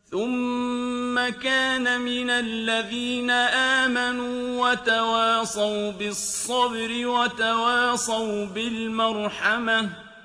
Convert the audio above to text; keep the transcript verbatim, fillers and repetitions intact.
ثم كان من الذين آمنوا وتواصوا بالصبر وتواصوا بالمرحمة